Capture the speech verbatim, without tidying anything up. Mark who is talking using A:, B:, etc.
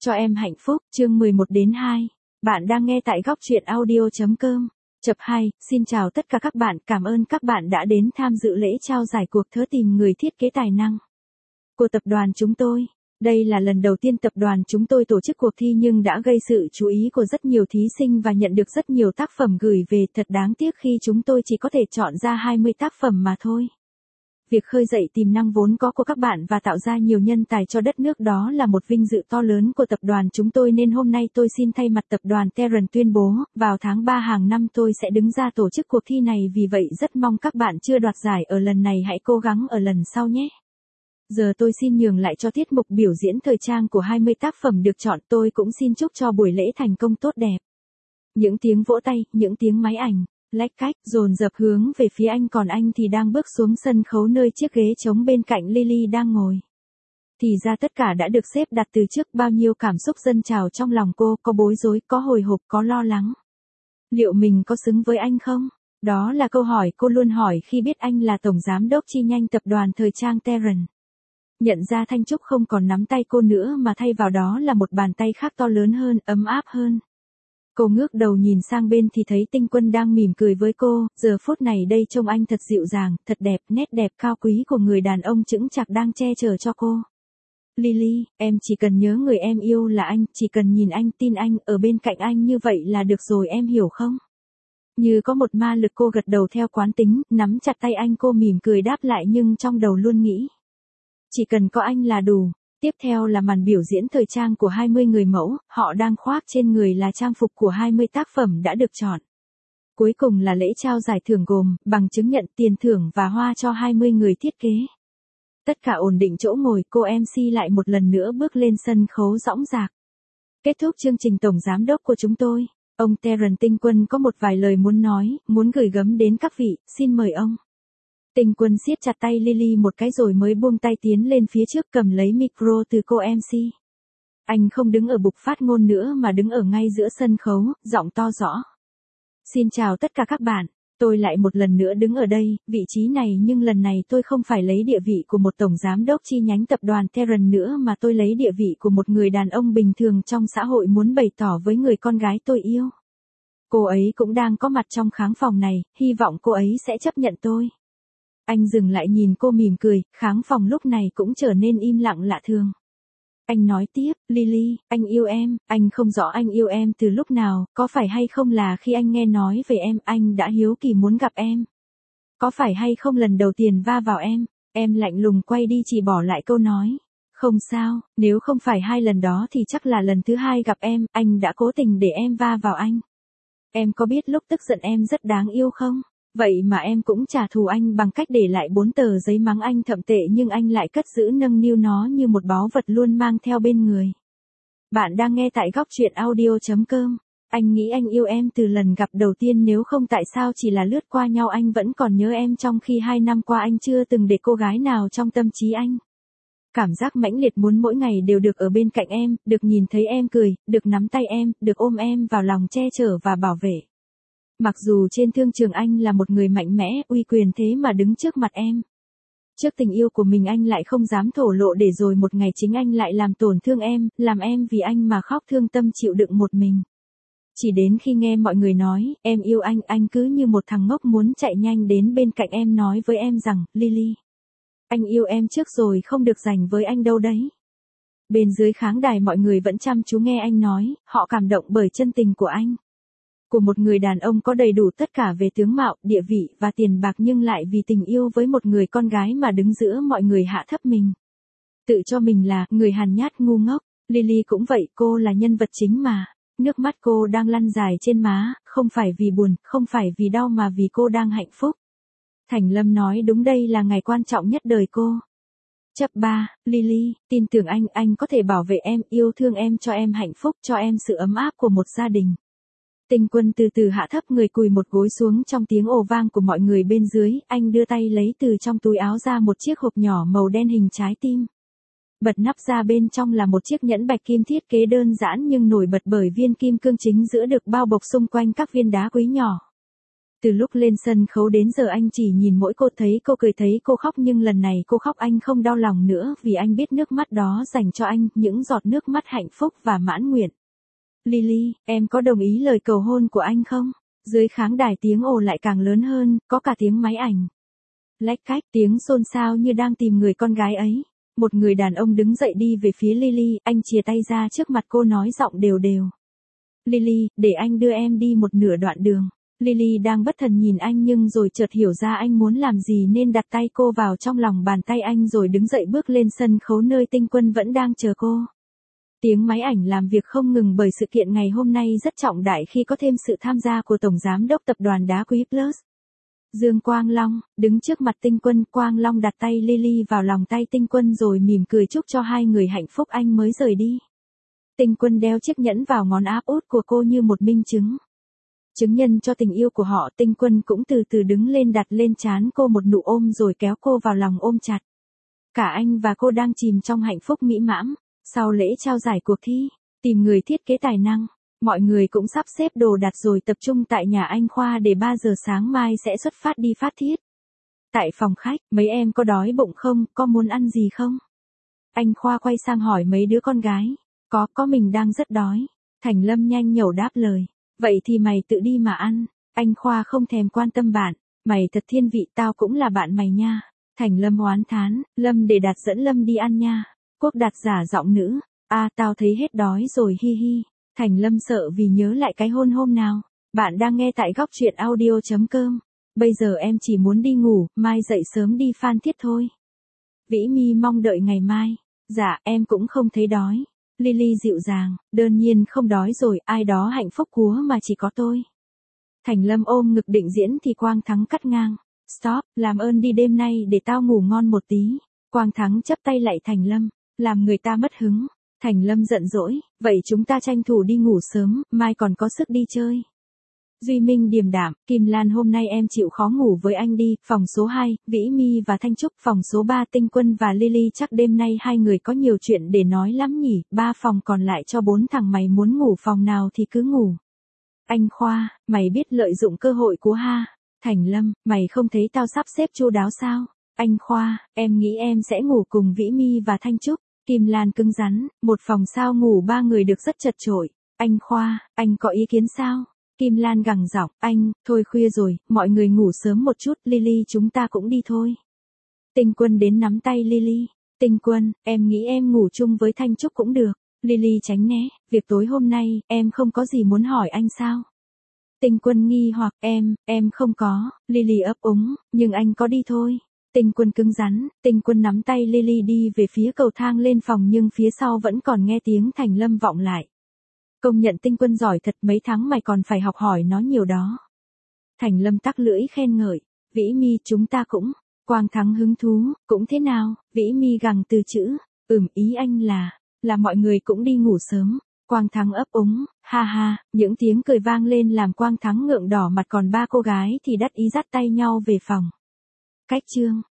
A: cho em hạnh phúc, chương mười một đến hai. Bạn đang nghe tại góc truyện audio chấm com. Chập hai, xin chào tất cả các bạn, cảm ơn các bạn đã đến tham dự lễ trao giải cuộc thớ tìm người thiết kế tài năng của tập đoàn chúng tôi. Đây là lần đầu tiên tập đoàn chúng tôi tổ chức cuộc thi nhưng đã gây sự chú ý của rất nhiều thí sinh và nhận được rất nhiều tác phẩm gửi về, thật đáng tiếc khi chúng tôi chỉ có thể chọn ra hai mươi tác phẩm mà thôi. Việc khơi dậy tiềm năng vốn có của các bạn và tạo ra nhiều nhân tài cho đất nước đó là một vinh dự to lớn của tập đoàn chúng tôi nên hôm nay tôi xin thay mặt tập đoàn Terran tuyên bố, vào tháng ba hàng năm tôi sẽ đứng ra tổ chức cuộc thi này, vì vậy rất mong các bạn chưa đoạt giải ở lần này hãy cố gắng ở lần sau nhé. Giờ tôi xin nhường lại cho tiết mục biểu diễn thời trang của hai mươi tác phẩm được chọn, tôi cũng xin chúc cho buổi lễ thành công tốt đẹp. Những tiếng vỗ tay, những tiếng máy ảnh lách cách, dồn dập hướng về phía anh, còn anh thì đang bước xuống sân khấu nơi chiếc ghế trống bên cạnh Lily đang ngồi. Thì ra tất cả đã được xếp đặt từ trước, bao nhiêu cảm xúc dâng trào trong lòng cô, có bối rối, có hồi hộp, có lo lắng. Liệu mình có xứng với anh không? Đó là câu hỏi cô luôn hỏi khi biết anh là tổng giám đốc chi nhánh tập đoàn thời trang Terran. Nhận ra Thanh Trúc không còn nắm tay cô nữa mà thay vào đó là một bàn tay khác to lớn hơn, ấm áp hơn. Cô ngước đầu nhìn sang bên thì thấy Tinh Quân đang mỉm cười với cô, giờ phút này đây trông anh thật dịu dàng, thật đẹp, nét đẹp cao quý của người đàn ông chững chạc đang che chở cho cô. Lily, em chỉ cần nhớ người em yêu là anh, chỉ cần nhìn anh, tin anh, ở bên cạnh anh như vậy là được rồi, em hiểu không? Như có một ma lực cô gật đầu theo quán tính, nắm chặt tay anh, cô mỉm cười đáp lại nhưng trong đầu luôn nghĩ. Chỉ cần có anh là đủ. Tiếp theo là màn biểu diễn thời trang của hai mươi người mẫu, họ đang khoác trên người là trang phục của hai mươi tác phẩm đã được chọn. Cuối cùng là lễ trao giải thưởng gồm bằng chứng nhận, tiền thưởng và hoa cho hai mươi người thiết kế. Tất cả ổn định chỗ ngồi, cô em xê lại một lần nữa bước lên sân khấu dõng dạc. Kết thúc chương trình, tổng giám đốc của chúng tôi, ông Terran Tinh Quân có một vài lời muốn nói, muốn gửi gắm đến các vị, xin mời ông. Tinh Quân siết chặt tay Lily một cái rồi mới buông tay tiến lên phía trước cầm lấy micro từ cô em xê. Anh không đứng ở bục phát ngôn nữa mà đứng ở ngay giữa sân khấu, giọng to rõ. Xin chào tất cả các bạn, tôi lại một lần nữa đứng ở đây, vị trí này, nhưng lần này tôi không phải lấy địa vị của một tổng giám đốc chi nhánh tập đoàn Terran nữa mà tôi lấy địa vị của một người đàn ông bình thường trong xã hội muốn bày tỏ với người con gái tôi yêu. Cô ấy cũng đang có mặt trong khán phòng này, hy vọng cô ấy sẽ chấp nhận tôi. Anh dừng lại nhìn cô mỉm cười, khán phòng lúc này cũng trở nên im lặng lạ thường. Anh nói tiếp, Lily, anh yêu em, anh không rõ anh yêu em từ lúc nào, có phải hay không là khi anh nghe nói về em, anh đã hiếu kỳ muốn gặp em. Có phải hay không lần đầu tiên va vào em, em lạnh lùng quay đi chỉ bỏ lại câu nói. Không sao, nếu không phải hai lần đó thì chắc là lần thứ hai gặp em, anh đã cố tình để em va vào anh. Em có biết lúc tức giận em rất đáng yêu không? Vậy mà em cũng trả thù anh bằng cách để lại bốn tờ giấy mắng anh thậm tệ nhưng anh lại cất giữ nâng niu nó như một báu vật luôn mang theo bên người. Bạn đang nghe tại góc truyện audio chấm com. Anh nghĩ anh yêu em từ lần gặp đầu tiên, nếu không tại sao chỉ là lướt qua nhau anh vẫn còn nhớ em trong khi hai năm qua anh chưa từng để cô gái nào trong tâm trí anh. Cảm giác mãnh liệt muốn mỗi ngày đều được ở bên cạnh em, được nhìn thấy em cười, được nắm tay em, được ôm em vào lòng che chở và bảo vệ. Mặc dù trên thương trường anh là một người mạnh mẽ, uy quyền, thế mà đứng trước mặt em. Trước tình yêu của mình anh lại không dám thổ lộ, để rồi một ngày chính anh lại làm tổn thương em, làm em vì anh mà khóc thương tâm chịu đựng một mình. Chỉ đến khi nghe mọi người nói, em yêu anh, anh cứ như một thằng ngốc muốn chạy nhanh đến bên cạnh em nói với em rằng, Lily, anh yêu em trước rồi không được giành với anh đâu đấy. Bên dưới khán đài mọi người vẫn chăm chú nghe anh nói, họ cảm động bởi chân tình của anh. Của một người đàn ông có đầy đủ tất cả về tướng mạo, địa vị và tiền bạc nhưng lại vì tình yêu với một người con gái mà đứng giữa mọi người hạ thấp mình. Tự cho mình là người hèn nhát ngu ngốc. Lily cũng vậy, cô là nhân vật chính mà. Nước mắt cô đang lăn dài trên má, không phải vì buồn, không phải vì đau mà vì cô đang hạnh phúc. Thành Lâm nói đúng, đây là ngày quan trọng nhất đời cô. Chap ba, Lily, tin tưởng anh, anh có thể bảo vệ em, yêu thương em, cho em hạnh phúc, cho em sự ấm áp của một gia đình. Tinh Quân từ từ hạ thấp người, cùi một gối xuống trong tiếng ồ vang của mọi người bên dưới, anh đưa tay lấy từ trong túi áo ra một chiếc hộp nhỏ màu đen hình trái tim. Bật nắp ra, bên trong là một chiếc nhẫn bạch kim thiết kế đơn giản nhưng nổi bật bởi viên kim cương chính giữa được bao bọc xung quanh các viên đá quý nhỏ. Từ lúc lên sân khấu đến giờ anh chỉ nhìn mỗi cô, thấy cô cười thấy cô khóc, nhưng lần này cô khóc anh không đau lòng nữa, vì anh biết nước mắt đó dành cho anh, những giọt nước mắt hạnh phúc và mãn nguyện. Lily, em có đồng ý lời cầu hôn của anh không? Dưới khán đài tiếng ồ lại càng lớn hơn, có cả tiếng máy ảnh. Lách cách, tiếng xôn xao như đang tìm người con gái ấy. Một người đàn ông đứng dậy đi về phía Lily, anh chìa tay ra trước mặt cô nói giọng đều đều. Lily, để anh đưa em đi một nửa đoạn đường. Lily đang bất thần nhìn anh nhưng rồi chợt hiểu ra anh muốn làm gì nên đặt tay cô vào trong lòng bàn tay anh rồi đứng dậy bước lên sân khấu nơi Tinh Quân vẫn đang chờ cô. Tiếng máy ảnh làm việc không ngừng bởi sự kiện ngày hôm nay rất trọng đại khi có thêm sự tham gia của Tổng Giám đốc Tập đoàn Đá Quý Plus. Dương Quang Long, đứng trước mặt Tinh Quân, Quang Long đặt tay Lily vào lòng tay Tinh Quân rồi mỉm cười chúc cho hai người hạnh phúc, anh mới rời đi. Tinh Quân đeo chiếc nhẫn vào ngón áp út của cô như một minh chứng. Chứng nhân cho tình yêu của họ. Tinh Quân cũng từ từ đứng lên đặt lên trán cô một nụ ôm rồi kéo cô vào lòng ôm chặt. Cả anh và cô đang chìm trong hạnh phúc mỹ mãn. Sau lễ trao giải cuộc thi, tìm người thiết kế tài năng, mọi người cũng sắp xếp đồ đạc rồi tập trung tại nhà anh Khoa để ba giờ sáng mai sẽ xuất phát đi phát thiết. Tại phòng khách, mấy em có đói bụng không, có muốn ăn gì không? Anh Khoa quay sang hỏi mấy đứa con gái. Có, có mình đang rất đói. Thành Lâm nhanh nhẩu đáp lời. Vậy thì mày tự đi mà ăn. Anh Khoa không thèm quan tâm bạn. Mày thật thiên vị, tao cũng là bạn mày nha. Thành Lâm oán thán. Lâm, để Đạt dẫn Lâm đi ăn nha. Quốc Đạt giả giọng nữ. À, tao thấy hết đói rồi, hi hi. Thành Lâm sợ vì nhớ lại cái hôn hôm nào. Bạn đang nghe tại góc truyện audio chấm com. Bây giờ em chỉ muốn đi ngủ, mai dậy sớm đi Phan Thiết thôi. Vĩ My mong đợi ngày mai. Dạ, em cũng không thấy đói. Lily dịu dàng, đương nhiên không đói rồi, ai đó hạnh phúc quá mà chỉ có tôi. Thành Lâm ôm ngực định diễn thì Quang Thắng cắt ngang. Stop, làm ơn đi đêm nay để tao ngủ ngon một tí. Quang Thắng chắp tay lạy Thành Lâm, làm người ta mất hứng. Thành Lâm giận dỗi, vậy chúng ta tranh thủ đi ngủ sớm, mai còn có sức đi chơi. Duy Minh điềm đạm, Kim Lan hôm nay em chịu khó ngủ với anh đi, phòng số hai, Vĩ My và Thanh Trúc, phòng số ba Tinh Quân và Lily, chắc đêm nay hai người có nhiều chuyện để nói lắm nhỉ, ba phòng còn lại cho bốn thằng mày muốn ngủ phòng nào thì cứ ngủ. Anh Khoa, mày biết lợi dụng cơ hội của ha. Thành Lâm, mày không thấy tao sắp xếp chu đáo sao? Anh Khoa, em nghĩ em sẽ ngủ cùng Vĩ My và Thanh Trúc. Kim Lan cứng rắn, một phòng sao ngủ ba người được rất chật chội. Anh Khoa, anh có ý kiến sao? Kim Lan gằn giọng, anh, thôi khuya rồi, mọi người ngủ sớm một chút, Lily chúng ta cũng đi thôi. Tinh Quân đến nắm tay Lily. Tinh Quân, em nghĩ em ngủ chung với Thanh Trúc cũng được. Lily tránh né, việc tối hôm nay, em không có gì muốn hỏi anh sao? Tinh Quân nghi hoặc, em, em không có. Lily ấp úng, nhưng anh có đi thôi. Tinh Quân cứng rắn, Tinh Quân nắm tay Lily đi về phía cầu thang lên phòng nhưng phía sau vẫn còn nghe tiếng Thành Lâm vọng lại. Công nhận Tinh Quân giỏi thật, mấy tháng mày còn phải học hỏi nó nhiều đó. Thành Lâm tắc lưỡi khen ngợi. Vĩ My chúng ta cũng. Quang Thắng hứng thú, cũng thế nào? Vĩ My gằn từ chữ. Ừm, ý anh là, là mọi người cũng đi ngủ sớm. Quang Thắng ấp úng, ha ha, những tiếng cười vang lên làm Quang Thắng ngượng đỏ mặt, còn ba cô gái thì đắc ý dắt tay nhau về phòng. Cách chương